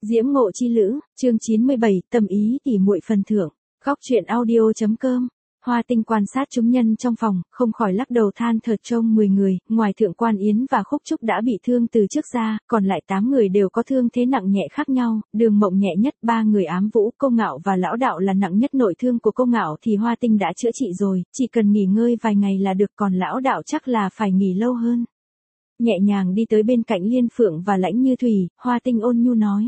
Diễm ngộ chi lữ, chương 97, tâm ý tỉ muội phần thưởng. Góc truyện audio.com. Hoa Tinh quan sát chúng nhân trong phòng, không khỏi lắc đầu than thở, trông 10 người, ngoài Thượng Quan Yến và Khúc Trúc đã bị thương từ trước ra, còn lại 8 người đều có thương thế nặng nhẹ khác nhau. Đường Mộng nhẹ nhất, 3 người Ám Vũ, Cô Ngạo và Lão Đạo là nặng nhất. Nội thương của Cô Ngạo thì Hoa Tinh đã chữa trị rồi, chỉ cần nghỉ ngơi vài ngày là được, còn Lão Đạo chắc là phải nghỉ lâu hơn. Nhẹ nhàng đi tới bên cạnh Liên Phượng và Lãnh Như Thủy, Hoa Tinh ôn nhu nói: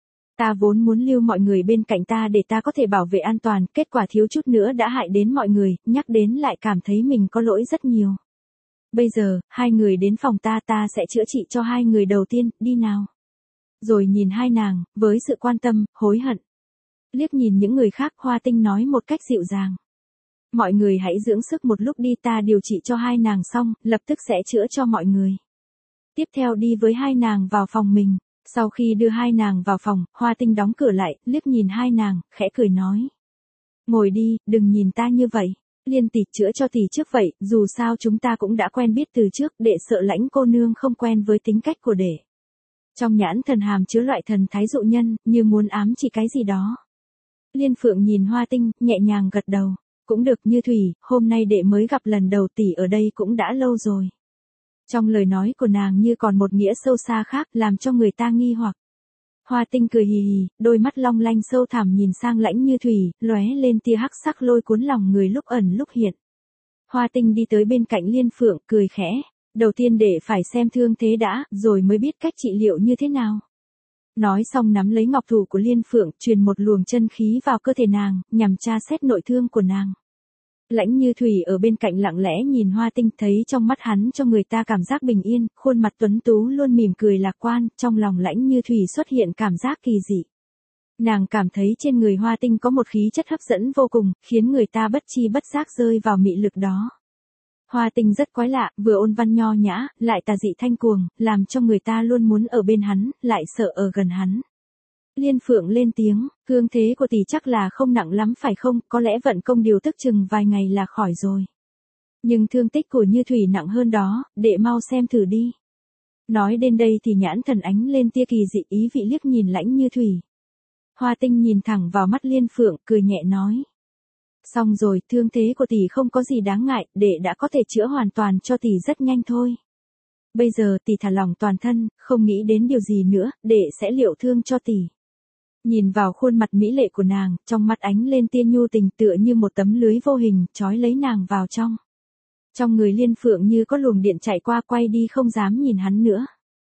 ta vốn muốn lưu mọi người bên cạnh ta để ta có thể bảo vệ an toàn, kết quả thiếu chút nữa đã hại đến mọi người, nhắc đến lại cảm thấy mình có lỗi rất nhiều. Bây giờ, 2 người đến phòng ta sẽ chữa trị cho 2 người đầu tiên, đi nào. Rồi nhìn hai nàng, với sự quan tâm, hối hận. Liếc nhìn những người khác, Hoa Tinh nói một cách dịu dàng: mọi người hãy dưỡng sức một lúc đi, ta điều trị cho 2 nàng xong, lập tức sẽ chữa cho mọi người. Tiếp theo đi với 2 nàng vào phòng mình. Sau khi đưa 2 nàng vào phòng, Hoa Tinh đóng cửa lại, liếc nhìn 2 nàng, khẽ cười nói: ngồi đi, đừng nhìn ta như vậy. Liên tỷ chữa cho tỷ trước vậy, dù sao chúng ta cũng đã quen biết từ trước, đệ sợ Lãnh cô nương không quen với tính cách của đệ. Trong nhãn thần hàm chứa loại thần thái dụ nhân, như muốn ám chỉ cái gì đó. Liên Phượng nhìn Hoa Tinh, nhẹ nhàng gật đầu: cũng được. Như Thủy, hôm nay đệ mới gặp lần đầu, tỷ ở đây cũng đã lâu rồi. Trong lời nói của nàng như còn một nghĩa sâu xa khác, làm cho người ta nghi hoặc. Hoa Tinh cười hì hì, đôi mắt long lanh sâu thẳm nhìn sang Lãnh Như Thủy, lóe lên tia hắc sắc lôi cuốn lòng người lúc ẩn lúc hiện. Hoa Tinh đi tới bên cạnh Liên Phượng, cười khẽ: đầu tiên để phải xem thương thế đã, rồi mới biết cách trị liệu như thế nào. Nói xong nắm lấy ngọc thủ của Liên Phượng, truyền một luồng chân khí vào cơ thể nàng, nhằm tra xét nội thương của nàng. Lãnh Như Thủy ở bên cạnh lặng lẽ nhìn Hoa Tinh, thấy trong mắt hắn cho người ta cảm giác bình yên, khuôn mặt tuấn tú luôn mỉm cười lạc quan, trong lòng Lãnh Như Thủy xuất hiện cảm giác kỳ dị. Nàng cảm thấy trên người Hoa Tinh có một khí chất hấp dẫn vô cùng, khiến người ta bất chi bất giác rơi vào mị lực đó. Hoa Tinh rất quái lạ, vừa ôn văn nho nhã, lại tà dị thanh cuồng, làm cho người ta luôn muốn ở bên hắn, lại sợ ở gần hắn. Liên Phượng lên tiếng: thương thế của tỷ chắc là không nặng lắm phải không, có lẽ vận công điều tức chừng vài ngày là khỏi rồi. Nhưng thương tích của Như Thủy nặng hơn đó, đệ mau xem thử đi. Nói đến đây thì nhãn thần ánh lên tia kỳ dị, ý vị liếc nhìn Lãnh Như Thủy. Hoa Tinh nhìn thẳng vào mắt Liên Phượng, cười nhẹ nói: xong rồi, thương thế của tỷ không có gì đáng ngại, đệ đã có thể chữa hoàn toàn cho tỷ rất nhanh thôi. Bây giờ tỷ thả lỏng toàn thân, không nghĩ đến điều gì nữa, đệ sẽ liệu thương cho tỷ. Nhìn vào khuôn mặt mỹ lệ của nàng, trong mắt ánh lên tia nhu tình, tựa như một tấm lưới vô hình, trói lấy nàng vào trong. Trong người Liên Phượng như có luồng điện chạy qua, quay đi không dám nhìn hắn nữa.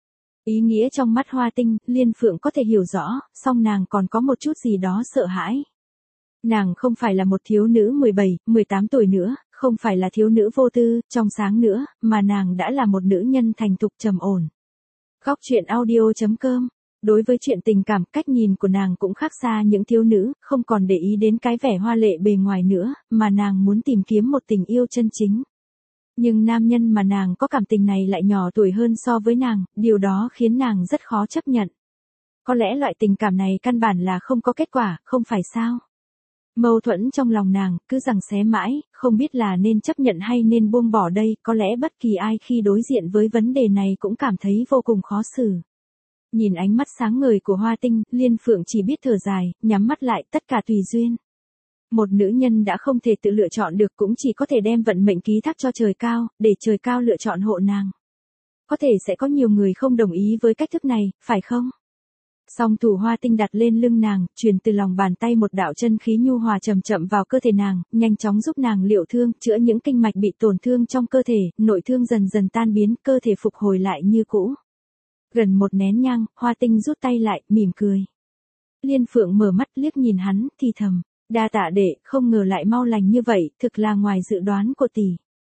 Ý nghĩa trong mắt Hoa Tinh, Liên Phượng có thể hiểu rõ, song nàng còn có một chút gì đó sợ hãi. Nàng không phải là một thiếu nữ 17, 18 tuổi nữa, không phải là thiếu nữ vô tư, trong sáng nữa, mà nàng đã là một nữ nhân thành thục trầm ổn. Góc truyện audio.com. Đối với chuyện tình cảm, cách nhìn của nàng cũng khác xa những thiếu nữ, không còn để ý đến cái vẻ hoa lệ bề ngoài nữa, mà nàng muốn tìm kiếm một tình yêu chân chính. Nhưng nam nhân mà nàng có cảm tình này lại nhỏ tuổi hơn so với nàng, điều đó khiến nàng rất khó chấp nhận. Có lẽ loại tình cảm này căn bản là không có kết quả, không phải sao? Mâu thuẫn trong lòng nàng, cứ giằng xé mãi, không biết là nên chấp nhận hay nên buông bỏ đây, có lẽ bất kỳ ai khi đối diện với vấn đề này cũng cảm thấy vô cùng khó xử. Nhìn ánh mắt sáng ngời của Hoa Tinh, Liên Phượng chỉ biết thở dài, nhắm mắt lại, tất cả tùy duyên. Một nữ nhân đã không thể tự lựa chọn được, cũng chỉ có thể đem vận mệnh ký thác cho trời cao, để trời cao lựa chọn hộ nàng. Có thể sẽ có nhiều người không đồng ý với cách thức này, phải không? Song thủ Hoa Tinh đặt lên lưng nàng, truyền từ lòng bàn tay một đạo chân khí nhu hòa chậm chậm vào cơ thể nàng, nhanh chóng giúp nàng liệu thương, chữa những kinh mạch bị tổn thương trong cơ thể, nội thương dần dần tan biến, cơ thể phục hồi lại như cũ. Gần một nén nhang, Hoa Tinh rút tay lại, mỉm cười. Liên Phượng mở mắt liếc nhìn hắn, thì thầm: đa tạ đệ, không ngờ lại mau lành như vậy, thực là ngoài dự đoán của tỷ.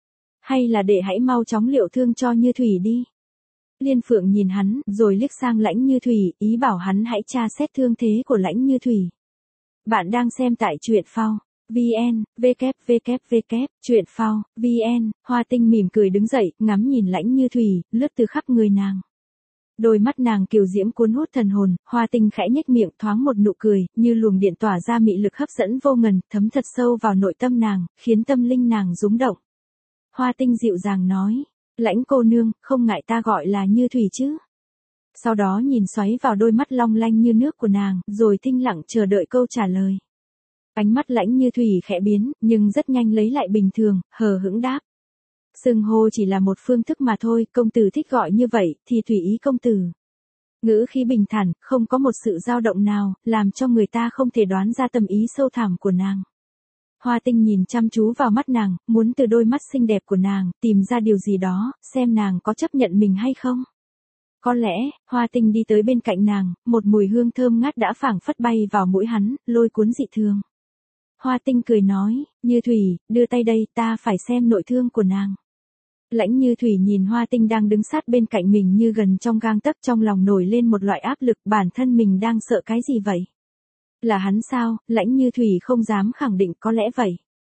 Hay là đệ hãy mau chóng liệu thương cho Như Thủy đi. Liên Phượng nhìn hắn, rồi liếc sang Lãnh Như Thủy, ý bảo hắn hãy tra xét thương thế của Lãnh Như Thủy. Bạn đang xem tại truyện phao VN, www, truyện phao VN. Hoa Tinh mỉm cười đứng dậy, ngắm nhìn Lãnh Như Thủy, lướt từ khắp người nàng. Đôi mắt nàng kiều diễm cuốn hút thần hồn, Hoa Tinh khẽ nhếch miệng, thoáng một nụ cười, như luồng điện tỏa ra mị lực hấp dẫn vô ngần, thấm thật sâu vào nội tâm nàng, khiến tâm linh nàng rung động. Hoa Tinh dịu dàng nói: Lãnh cô nương, không ngại ta gọi là Như Thủy chứ? Sau đó nhìn xoáy vào đôi mắt long lanh như nước của nàng, rồi thinh lặng chờ đợi câu trả lời. Ánh mắt Lãnh Như Thủy khẽ biến, nhưng rất nhanh lấy lại bình thường, hờ hững đáp. Xưng hô chỉ là một phương thức mà thôi, công tử thích gọi như vậy, thì tùy ý công tử. Ngữ khí bình thản, không có một sự dao động nào, làm cho người ta không thể đoán ra tâm ý sâu thẳm của nàng. Hoa Tinh nhìn chăm chú vào mắt nàng, muốn từ đôi mắt xinh đẹp của nàng, tìm ra điều gì đó, xem nàng có chấp nhận mình hay không. Có lẽ, Hoa Tinh đi tới bên cạnh nàng, một mùi hương thơm ngát đã phảng phất bay vào mũi hắn, lôi cuốn dị thường. Hoa Tinh cười nói, Như Thủy, đưa tay đây, ta phải xem nội thương của nàng. Lãnh Như Thủy nhìn Hoa Tinh đang đứng sát bên cạnh mình như gần trong gang tấc, trong lòng nổi lên một loại áp lực, bản thân mình đang sợ cái gì vậy? Là hắn sao? Lãnh Như Thủy không dám khẳng định, có lẽ vậy.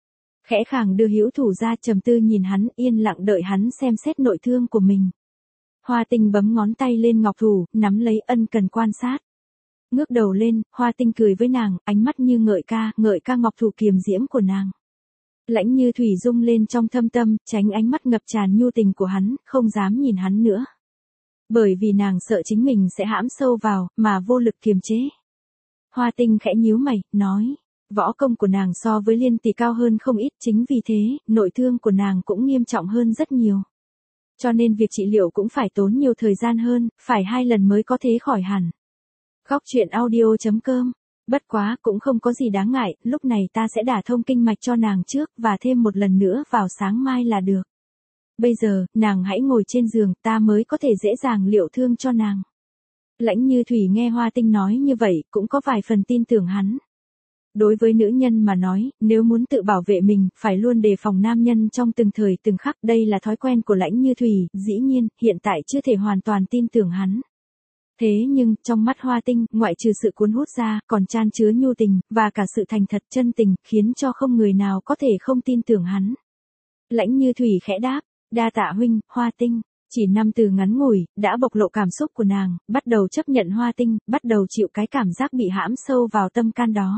Khẽ khàng đưa hữu thủ ra, trầm tư nhìn hắn, yên lặng đợi hắn xem xét nội thương của mình. Hoa Tinh bấm ngón tay lên ngọc thủ, nắm lấy, ân cần quan sát. Ngước đầu lên, Hoa Tinh cười với nàng, ánh mắt như ngợi ca ngọc thủ kiềm diễm của nàng. Lãnh Như Thủy rung lên trong thâm tâm, tránh ánh mắt ngập tràn nhu tình của hắn, không dám nhìn hắn nữa. Bởi vì nàng sợ chính mình sẽ hãm sâu vào, mà vô lực kiềm chế. Hoa Tinh khẽ nhíu mày, nói, võ công của nàng so với Liên tỷ cao hơn không ít, chính vì thế, nội thương của nàng cũng nghiêm trọng hơn rất nhiều. Cho nên việc trị liệu cũng phải tốn nhiều thời gian hơn, phải 2 lần mới có thể khỏi hẳn. Góc truyện audio.com. Bất quá, cũng không có gì đáng ngại, lúc này ta sẽ đả thông kinh mạch cho nàng trước, và thêm một lần nữa vào sáng mai là được. Bây giờ, nàng hãy ngồi trên giường, ta mới có thể dễ dàng liệu thương cho nàng. Lãnh Như Thủy nghe Hoa Tinh nói như vậy, cũng có vài phần tin tưởng hắn. Đối với nữ nhân mà nói, nếu muốn tự bảo vệ mình, phải luôn đề phòng nam nhân trong từng thời từng khắc, đây là thói quen của Lãnh Như Thủy, dĩ nhiên, hiện tại chưa thể hoàn toàn tin tưởng hắn. Thế nhưng, trong mắt Hoa Tinh, ngoại trừ sự cuốn hút ra, còn chan chứa nhu tình, và cả sự thành thật chân tình, khiến cho không người nào có thể không tin tưởng hắn. Lãnh Như Thủy khẽ đáp, đa tạ huynh, Hoa Tinh. Chỉ 5 từ ngắn ngủi, đã bộc lộ cảm xúc của nàng, bắt đầu chấp nhận Hoa Tinh, bắt đầu chịu cái cảm giác bị hãm sâu vào tâm can đó.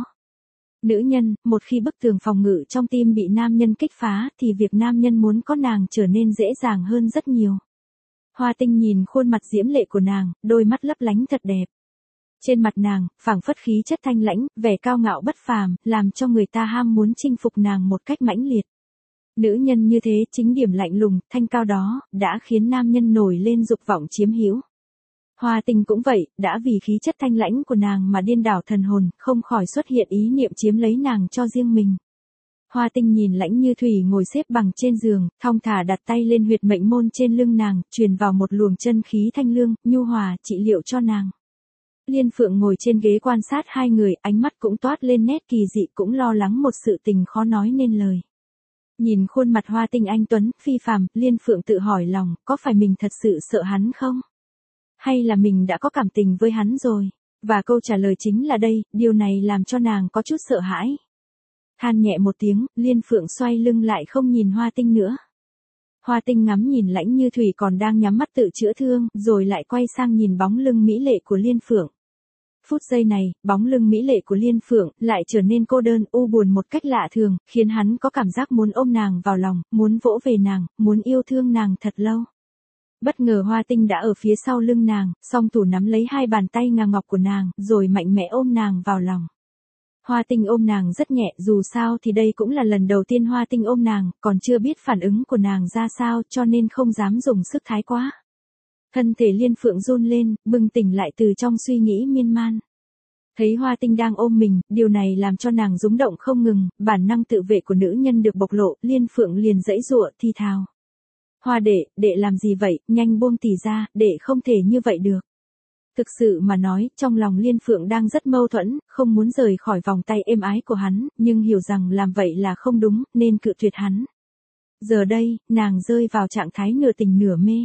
Nữ nhân, một khi bức tường phòng ngự trong tim bị nam nhân kích phá, thì việc nam nhân muốn có nàng trở nên dễ dàng hơn rất nhiều. Hoa Tinh nhìn khuôn mặt diễm lệ của nàng, đôi mắt lấp lánh thật đẹp. Trên mặt nàng, phảng phất khí chất thanh lãnh, vẻ cao ngạo bất phàm, làm cho người ta ham muốn chinh phục nàng một cách mãnh liệt. Nữ nhân như thế, chính điểm lạnh lùng, thanh cao đó, đã khiến nam nhân nổi lên dục vọng chiếm hữu. Hoa Tinh cũng vậy, đã vì khí chất thanh lãnh của nàng mà điên đảo thần hồn, không khỏi xuất hiện ý niệm chiếm lấy nàng cho riêng mình. Hoa Tinh nhìn Lãnh Như Thủy ngồi xếp bằng trên giường, thong thả đặt tay lên huyệt mệnh môn trên lưng nàng, truyền vào một luồng chân khí thanh lương, nhu hòa, trị liệu cho nàng. Liên Phượng ngồi trên ghế quan sát hai người, ánh mắt cũng toát lên nét kỳ dị, cũng lo lắng một sự tình khó nói nên lời. Nhìn khuôn mặt Hoa Tinh anh tuấn, phi phàm, Liên Phượng tự hỏi lòng, có phải mình thật sự sợ hắn không? Hay là mình đã có cảm tình với hắn rồi? Và câu trả lời chính là đây, điều này làm cho nàng có chút sợ hãi. Than nhẹ một tiếng, Liên Phượng xoay lưng lại không nhìn Hoa Tinh nữa. Hoa Tinh ngắm nhìn Lãnh Như Thủy còn đang nhắm mắt tự chữa thương, rồi lại quay sang nhìn bóng lưng mỹ lệ của Liên Phượng. Phút giây này, bóng lưng mỹ lệ của Liên Phượng lại trở nên cô đơn, u buồn một cách lạ thường, khiến hắn có cảm giác muốn ôm nàng vào lòng, muốn vỗ về nàng, muốn yêu thương nàng thật lâu. Bất ngờ Hoa Tinh đã ở phía sau lưng nàng, song thủ nắm lấy hai bàn tay ngà ngọc của nàng, rồi mạnh mẽ ôm nàng vào lòng. Hoa Tinh ôm nàng rất nhẹ, dù sao thì đây cũng là lần đầu tiên Hoa Tinh ôm nàng, còn chưa biết phản ứng của nàng ra sao, cho nên không dám dùng sức thái quá. Thân thể Liên Phượng run lên, bừng tỉnh lại từ trong suy nghĩ miên man. Thấy Hoa Tinh đang ôm mình, điều này làm cho nàng rúng động không ngừng, bản năng tự vệ của nữ nhân được bộc lộ, Liên Phượng liền giãy giụa thi thào. Hoa đệ làm gì vậy, nhanh buông tỷ ra, đệ không thể như vậy được. Thực sự mà nói, trong lòng Liên Phượng đang rất mâu thuẫn, không muốn rời khỏi vòng tay êm ái của hắn, nhưng hiểu rằng làm vậy là không đúng, nên cự tuyệt hắn. Giờ đây, nàng rơi vào trạng thái nửa tỉnh nửa mê.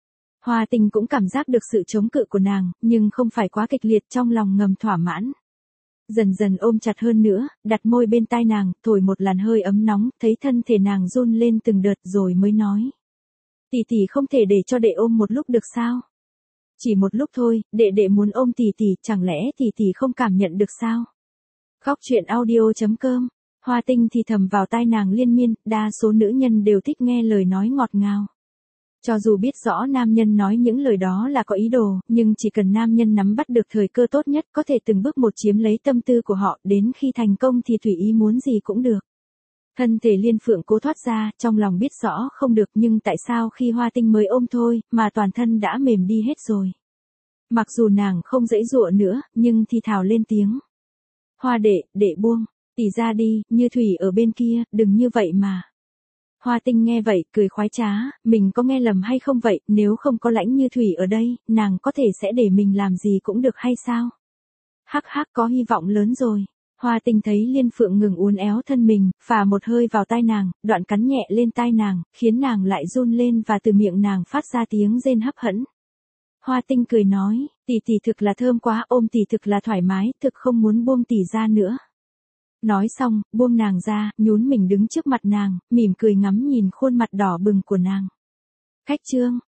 Hoa Tinh cũng cảm giác được sự chống cự của nàng, nhưng không phải quá kịch liệt, trong lòng ngầm thỏa mãn. Dần dần ôm chặt hơn nữa, đặt môi bên tai nàng, thổi một làn hơi ấm nóng, thấy thân thể nàng run lên từng đợt rồi mới nói. Tỷ không thể để cho đệ ôm một lúc được sao? Chỉ một lúc thôi, đệ muốn ôm tỷ, chẳng lẽ tỷ không cảm nhận được sao? Góc truyện audio.com. Hoa Tinh thì thầm vào tai nàng liên miên, đa số nữ nhân đều thích nghe lời nói ngọt ngào. Cho dù biết rõ nam nhân nói những lời đó là có ý đồ, nhưng chỉ cần nam nhân nắm bắt được thời cơ tốt nhất có thể từng bước một chiếm lấy tâm tư của họ, đến khi thành công thì tùy ý muốn gì cũng được. Thân thể Liên Phượng cố thoát ra, trong lòng biết rõ không được, nhưng tại sao khi Hoa Tinh mới ôm thôi, mà toàn thân đã mềm đi hết rồi. Mặc dù nàng không giãy giụa nữa, nhưng thì thào lên tiếng. Hoa đệ buông, tỷ ra đi, Như Thủy ở bên kia, đừng như vậy mà. Hoa Tinh nghe vậy, cười khoái trá, mình có nghe lầm hay không vậy, nếu không có Lãnh Như Thủy ở đây, nàng có thể sẽ để mình làm gì cũng được hay sao? Hắc hắc, có hy vọng lớn rồi. Hoa Tinh thấy Liên Phượng ngừng uốn éo thân mình, phả một hơi vào tai nàng, đoạn cắn nhẹ lên tai nàng, khiến nàng lại run lên và từ miệng nàng phát ra tiếng rên hấp hẫng. Hoa Tinh cười nói, tỷ thực là thơm quá, ôm tỷ thực là thoải mái, thực không muốn buông tỷ ra nữa. Nói xong, buông nàng ra, nhún mình đứng trước mặt nàng, mỉm cười ngắm nhìn khuôn mặt đỏ bừng của nàng. Khách chương.